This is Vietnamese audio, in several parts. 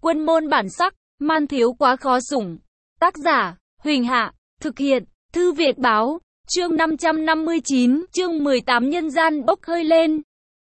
Quân môn bản sắc, man thiếu quá khó sủng. Tác giả, Huỳnh Hạ, thực hiện, Thư Việt Báo, chương 559, chương 18 nhân gian bốc hơi lên.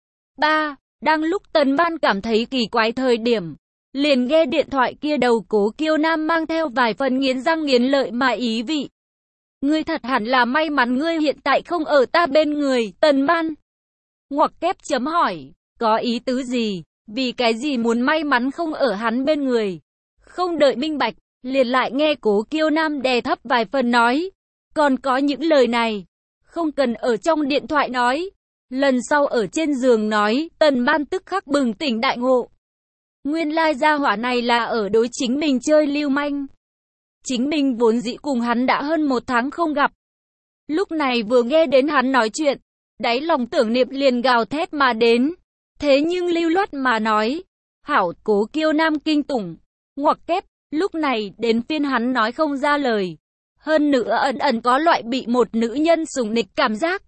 3. Đang lúc Tần Ban cảm thấy kỳ quái thời điểm, liền nghe điện thoại kia đầu Cố Kiêu Nam mang theo vài phần nghiến răng nghiến lợi mà ý vị. Ngươi thật hẳn là may mắn ngươi hiện tại không ở ta bên người, Tần Ban. Ngoặc kép chấm hỏi, có ý tứ gì, vì cái gì muốn may mắn không ở hắn bên người. Không đợi minh bạch, liền lại nghe Cố Kiêu Nam đè thấp vài phần nói. Còn có những lời này, không cần ở trong điện thoại nói. Lần sau ở trên giường nói, Tần Ban tức khắc bừng tỉnh đại ngộ. Nguyên lai gia hỏa này là ở đối chính mình chơi lưu manh. Chính mình vốn dĩ cùng hắn đã hơn 1 tháng không gặp. Lúc này vừa nghe đến hắn nói chuyện, đáy lòng tưởng niệm liền gào thét mà đến. Thế nhưng lưu loát mà nói, hảo, Cố Kiêu Nam kinh tủng, ngoặc kép, lúc này đến phiên hắn nói không ra lời. Hơn nữa ẩn ẩn có loại bị một nữ nhân sủng nịch cảm giác.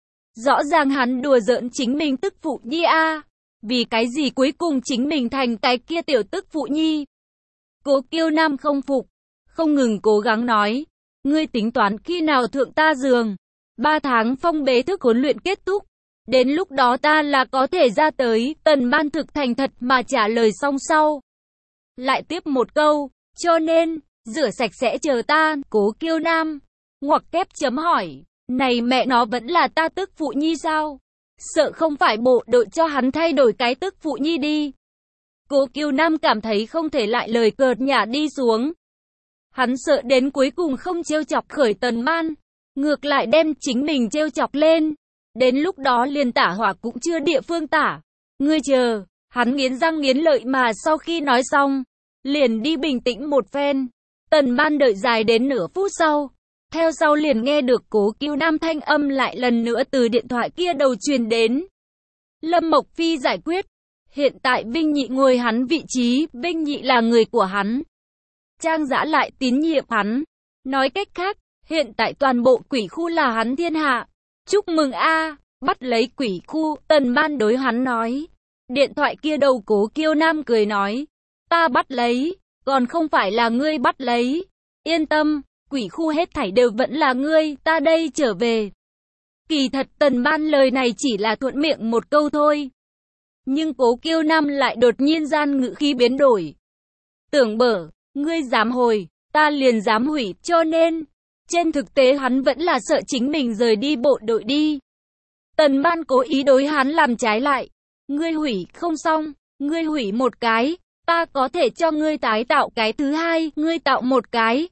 Rõ ràng hắn đùa giỡn chính mình tức phụ nhi a. Vì cái gì cuối cùng chính mình thành cái kia tiểu tức phụ nhi. Cố Kiêu Nam không phục, không ngừng cố gắng nói. Ngươi tính toán khi nào thượng ta giường. 3 tháng phong bế thức huấn luyện kết thúc. Đến lúc đó ta là có thể ra tới. Tần Ban thực thành thật mà trả lời xong sau. Lại tiếp một câu, cho nên, rửa sạch sẽ chờ ta. Cố Kiêu Nam, ngoặc kép chấm hỏi. Này mẹ nó vẫn là ta tức phụ nhi sao? Sợ không phải bộ đội cho hắn thay đổi cái tức phụ nhi đi. Cố Kiêu Nam cảm thấy không thể lại lời cợt nhả đi xuống. Hắn sợ đến cuối cùng không trêu chọc khởi Tần Ban, ngược lại đem chính mình trêu chọc lên. Đến lúc đó liền tả hỏa cũng chưa địa phương tả. Ngươi chờ, hắn nghiến răng nghiến lợi mà sau khi nói xong, liền đi bình tĩnh một phen. Tần Ban đợi dài đến nửa phút sau. Theo sau liền nghe được Cố Kiêu Nam thanh âm lại lần nữa từ điện thoại kia đầu truyền đến. Lâm Mộc Phi giải quyết. Hiện tại Vinh Nhị ngồi hắn vị trí, Vinh Nhị là người của hắn. Trang Dã lại tín nhiệm hắn. Nói cách khác, hiện tại toàn bộ quỷ khu là hắn thiên hạ. Chúc mừng a, bắt lấy quỷ khu, Tần Ban đối hắn nói. Điện thoại kia đầu Cố Kiêu Nam cười nói. Ta bắt lấy, còn không phải là ngươi bắt lấy. Yên tâm. Quỷ khu hết thảy đều vẫn là ngươi, ta đây trở về. Kỳ thật Tần Ban lời này chỉ là thuận miệng một câu thôi. Nhưng Cố Kiêu Nam lại đột nhiên gian ngữ khí biến đổi. Tưởng bở, ngươi dám hồi, ta liền dám hủy, cho nên, trên thực tế hắn vẫn là sợ chính mình rời đi bộ đội đi. Tần Ban cố ý đối hắn làm trái lại. Ngươi hủy không xong, ngươi hủy một cái, ta có thể cho ngươi tái tạo cái thứ hai, ngươi tạo một cái.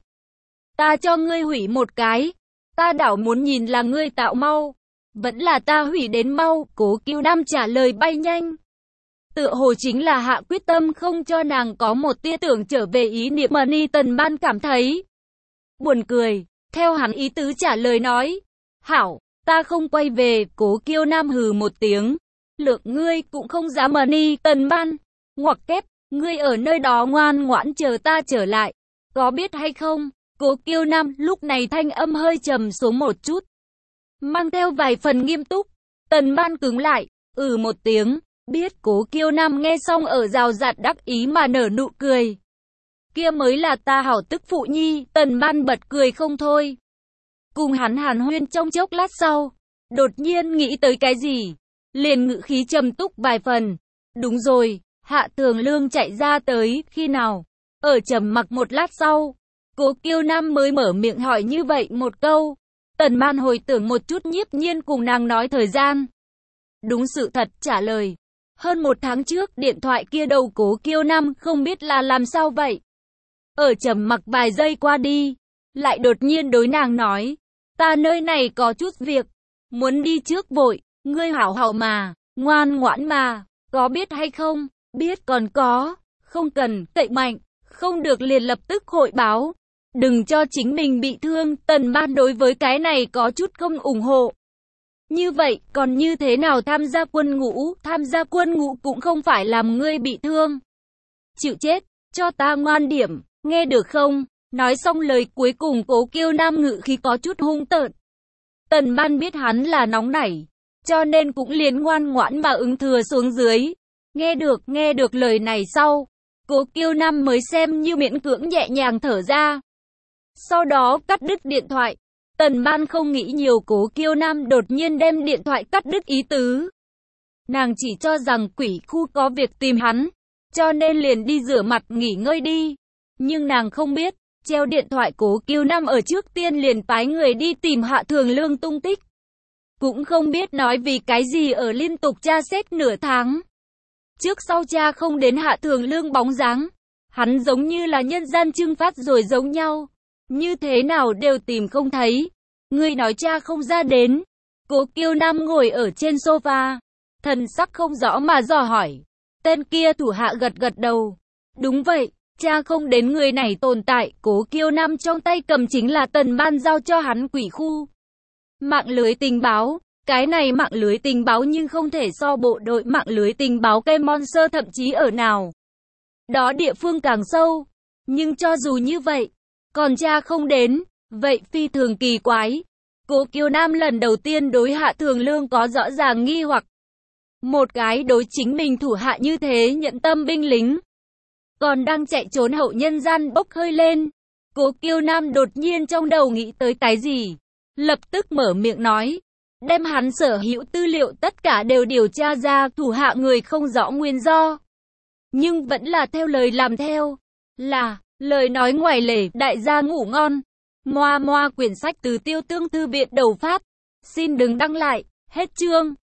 Ta cho ngươi hủy một cái, ta đảo muốn nhìn là ngươi tạo mau, vẫn là ta hủy đến mau. Cố Kiêu Nam trả lời bay nhanh. Tựa hồ chính là hạ quyết tâm không cho nàng có một tia tưởng trở về ý niệm mà ni. Tần Ban cảm thấy buồn cười, theo hắn ý tứ trả lời nói. Hảo, ta không quay về. Cố Kiêu Nam hừ một tiếng. Lượng ngươi cũng không dám mà ni. Tần Ban, ngoặc kép, ngươi ở nơi đó ngoan ngoãn chờ ta trở lại, có biết hay không? Cố Kiêu Nam lúc này thanh âm hơi trầm xuống một chút, mang theo vài phần nghiêm túc. Tần Ban cứng lại, một tiếng, biết. Cố Kiêu Nam nghe xong ở rào rạt đắc ý mà nở nụ cười. Kia mới là ta hảo tức phụ nhi. Tần Ban bật cười không thôi. Cùng hắn hàn huyên trong chốc lát sau, đột nhiên nghĩ tới cái gì, liền ngữ khí trầm túc vài phần. Đúng rồi, Hạ Tường Lương chạy ra tới khi nào? Ở trầm mặc một lát sau, Cố Kiêu Nam mới mở miệng hỏi như vậy một câu. Tần Ban hồi tưởng một chút nhiếp nhiên cùng nàng nói thời gian. Đúng sự thật trả lời. Hơn 1 tháng trước điện thoại kia đầu Cố Kiêu Nam không biết là làm sao vậy. Ở trầm mặc vài giây qua đi, lại đột nhiên đối nàng nói. Ta nơi này có chút việc, muốn đi trước vội, ngươi hảo hảo mà, ngoan ngoãn mà, có biết hay không? Biết còn có, không cần, cậy mạnh, không được liền lập tức hội báo. Đừng cho chính mình bị thương. Tần Ban đối với cái này có chút không ủng hộ. Như vậy, còn như thế nào tham gia quân ngũ? Tham gia quân ngũ cũng không phải làm ngươi bị thương. Chịu chết, cho ta ngoan điểm, nghe được không? Nói xong lời cuối cùng Cố Kiêu Nam ngữ khí có chút hung tợn. Tần Ban biết hắn là nóng nảy, cho nên cũng liền ngoan ngoãn mà ứng thừa xuống dưới. Nghe được lời này sau, Cố Kiêu Nam mới xem như miễn cưỡng nhẹ nhàng thở ra. Sau đó cắt đứt điện thoại. Tần Ban không nghĩ nhiều, Cố Kiêu Nam đột nhiên đem điện thoại cắt đứt ý tứ. Nàng chỉ cho rằng quỷ khu có việc tìm hắn, cho nên liền đi rửa mặt nghỉ ngơi đi. Nhưng nàng không biết, treo điện thoại Cố Kiêu Nam ở trước tiên liền phái người đi tìm Hạ Thường Lương tung tích. Cũng không biết nói vì cái gì ở liên tục tra xét nửa tháng. Trước sau tra không đến Hạ Thường Lương bóng dáng. Hắn giống như là nhân gian trưng phát rồi giống nhau. Như thế nào đều tìm không thấy. Người nói tra không ra đến. Cố Kiêu Nam ngồi ở trên sofa. Thần sắc không rõ mà dò hỏi. Tên kia thủ hạ gật gật đầu. Đúng vậy, tra không đến người này tồn tại. Cố Kiêu Nam trong tay cầm chính là Tần Ban giao cho hắn quỷ khu. Mạng lưới tình báo. Cái này mạng lưới tình báo nhưng không thể so bộ đội mạng lưới tình báo cây Monster thậm chí ở nào. Đó địa phương càng sâu. Nhưng cho dù như vậy, còn tra không đến, vậy phi thường kỳ quái. Cố Kiêu Nam lần đầu tiên đối Hạ Thường Lương có rõ ràng nghi hoặc. Một cái đối chính mình thủ hạ như thế nhận tâm binh lính, còn đang chạy trốn hậu nhân gian bốc hơi lên. Cố Kiêu Nam đột nhiên trong đầu nghĩ tới cái gì, lập tức mở miệng nói. Đem hắn sở hữu tư liệu tất cả đều điều tra ra, thủ hạ người không rõ nguyên do. Nhưng vẫn là theo lời làm theo. Là, lời nói ngoài lề, đại gia ngủ ngon. Moa quyển sách từ Tiêu Tương Thư viện đầu phát. Xin đừng đăng lại, hết chương.